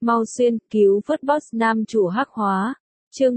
Mau xuyên, cứu vớt boss nam chủ hắc hóa. Chương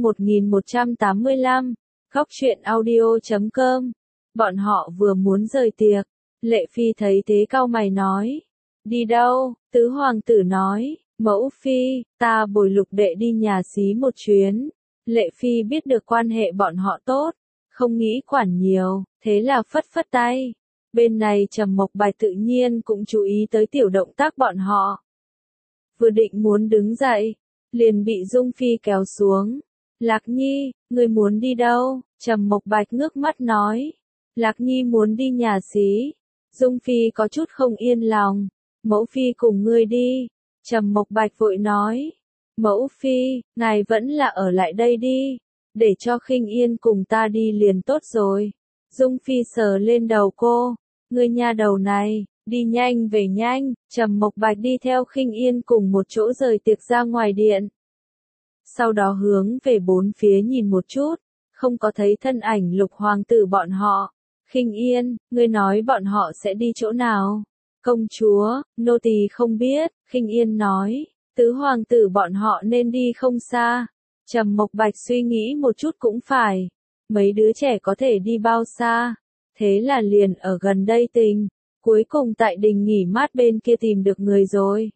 1185, góc truyện audio.com. Bọn họ vừa muốn rời tiệc. Lệ Phi thấy thế cau mày nói. Đi đâu? Tứ hoàng tử nói. Mẫu phi, ta bồi Lục đệ đi nhà xí một chuyến. Lệ Phi biết được quan hệ bọn họ tốt, không nghĩ quản nhiều, thế là phất phất tay. Bên này Trầm Mộc Bạch tự nhiên cũng chú ý tới tiểu động tác bọn họ. Vừa định muốn đứng dậy, liền bị Dung Phi kéo xuống. Lạc Nhi, ngươi muốn đi đâu? Trầm Mộc Bạch ngước mắt nói. Lạc Nhi muốn đi nhà xí. Dung Phi có chút không yên lòng. Mẫu phi cùng ngươi đi. Trầm Mộc Bạch vội nói. Mẫu phi, ngài vẫn là ở lại đây đi. Để cho Khinh Yên cùng ta đi liền tốt rồi. Dung Phi sờ lên đầu cô. Ngươi nha đầu này, đi nhanh về nhanh. Trầm Mộc Bạch đi theo Khinh Yên cùng một chỗ rời tiệc ra ngoài điện. Sau đó hướng về bốn phía nhìn một chút, không có thấy thân ảnh Lục hoàng tử bọn họ. Khinh Yên, ngươi nói bọn họ sẽ đi chỗ nào? Công chúa, nô tỳ không biết. Khinh Yên nói. Tứ hoàng tử bọn họ nên đi không xa. Trầm Mộc Bạch suy nghĩ một chút cũng phải. Mấy đứa trẻ có thể đi bao xa? Thế là liền ở gần đây tình. Cuối cùng tại đình nghỉ mát bên kia tìm được người rồi.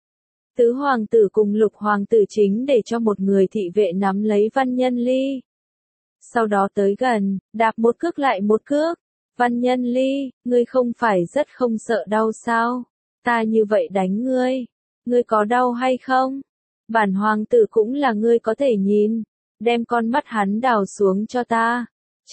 Tứ hoàng tử cùng Lục hoàng tử chính để cho một người thị vệ nắm lấy Văn Nhân Ly. Sau đó tới gần, đạp một cước lại một cước. Văn Nhân Ly, ngươi không phải rất không sợ đau sao? Ta như vậy đánh ngươi. Ngươi có đau hay không? Bản hoàng tử cũng là ngươi có thể nhìn. Đem con mắt hắn đào xuống cho ta.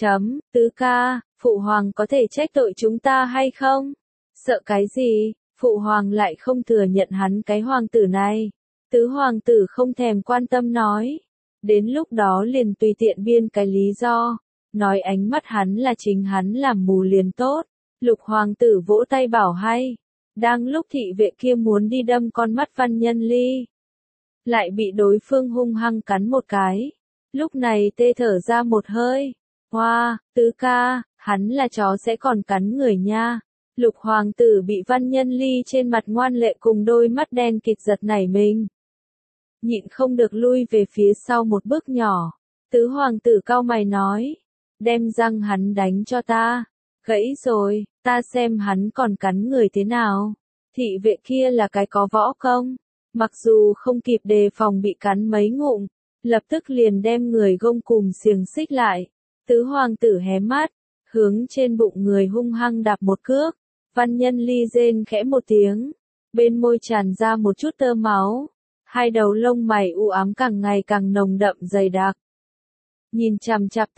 Tứ ca, phụ hoàng có thể trách tội chúng ta hay không? Sợ cái gì? Phụ hoàng lại không thừa nhận hắn cái hoàng tử này. Tứ hoàng tử không thèm quan tâm nói. Đến lúc đó liền tùy tiện biên cái lý do. Nói ánh mắt hắn là chính hắn làm mù liền tốt. Lục hoàng tử vỗ tay bảo hay. Đang lúc thị vệ kia muốn đi đâm con mắt Văn Nhân Ly. Lại bị đối phương hung hăng cắn một cái. Lúc này tê thở ra một hơi. Hoa, tứ ca, hắn là chó sẽ còn cắn người nha. Lục hoàng tử bị Văn Nhân Ly trên mặt ngoan lệ cùng đôi mắt đen kịt giật nảy mình. Nhịn không được lui về phía sau một bước nhỏ. Tứ hoàng tử cau mày nói. Đem răng hắn đánh cho ta. Gãy rồi, ta xem hắn còn cắn người thế nào. Thị vệ kia là cái có võ công. Mặc dù không kịp đề phòng bị cắn mấy ngụm, lập tức liền đem người gông cùm xiềng xích lại. Tứ hoàng tử hé mắt, hướng trên bụng người hung hăng đạp một cước. Văn Nhân Ly rên khẽ một tiếng, bên môi tràn ra một chút tơ máu. Hai đầu lông mày u ám càng ngày càng nồng đậm dày đặc. Nhìn chằm chằm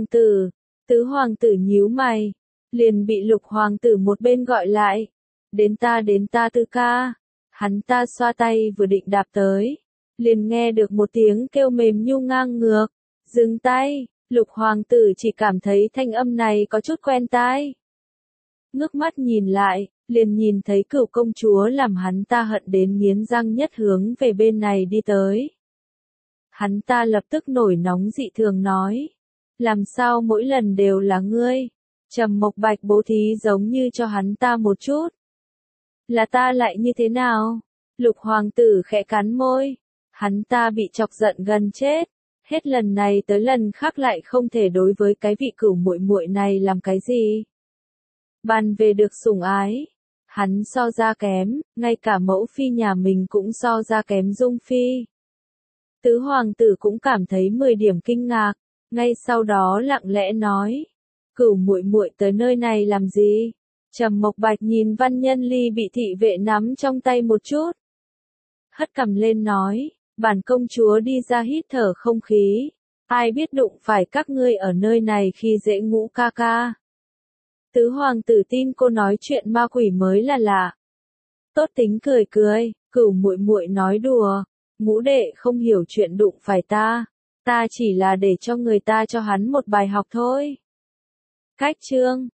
tứ hoàng tử nhíu mày, liền bị Lục hoàng tử một bên gọi lại. Đến ta tứ ca. Hắn ta xoa tay vừa định đạp tới, liền nghe được một tiếng kêu mềm nhu ngang ngược. Dừng tay. Lục hoàng tử chỉ cảm thấy thanh âm này có chút quen tai. Ngước mắt nhìn lại, liền nhìn thấy Cửu công chúa làm hắn ta hận đến nghiến răng nhất hướng về bên này đi tới. Hắn ta lập tức nổi nóng dị thường nói. Làm sao mỗi lần đều là ngươi? Trầm Mộc Bạch bố thí giống như cho hắn ta một chút. Là ta lại như thế nào? Lục hoàng tử khẽ cắn môi. Hắn ta bị chọc giận gần chết. Hết lần này tới lần khác lại không thể đối với cái vị cửu muội muội này làm cái gì. Bàn về được sủng ái, hắn so ra kém, ngay cả mẫu phi nhà mình cũng so ra kém Dung Phi. Tứ hoàng tử cũng cảm thấy 10 điểm kinh ngạc, ngay sau đó lặng lẽ nói. Cửu muội muội tới nơi này làm gì? Trầm Mộc Bạch nhìn Văn Nhân Ly bị thị vệ nắm trong tay một chút. Hất cằm lên nói. Bản công chúa đi ra hít thở không khí. Ai biết đụng phải các ngươi ở nơi này khi dễ Ngũ ca ca. Tứ hoàng tử tin cô nói chuyện ma quỷ mới là lạ. Tốt tính cười cười, Cửu muội muội nói đùa. Ngũ đệ không hiểu chuyện đụng phải ta. Ta chỉ là để cho người ta cho hắn một bài học thôi. Cách chương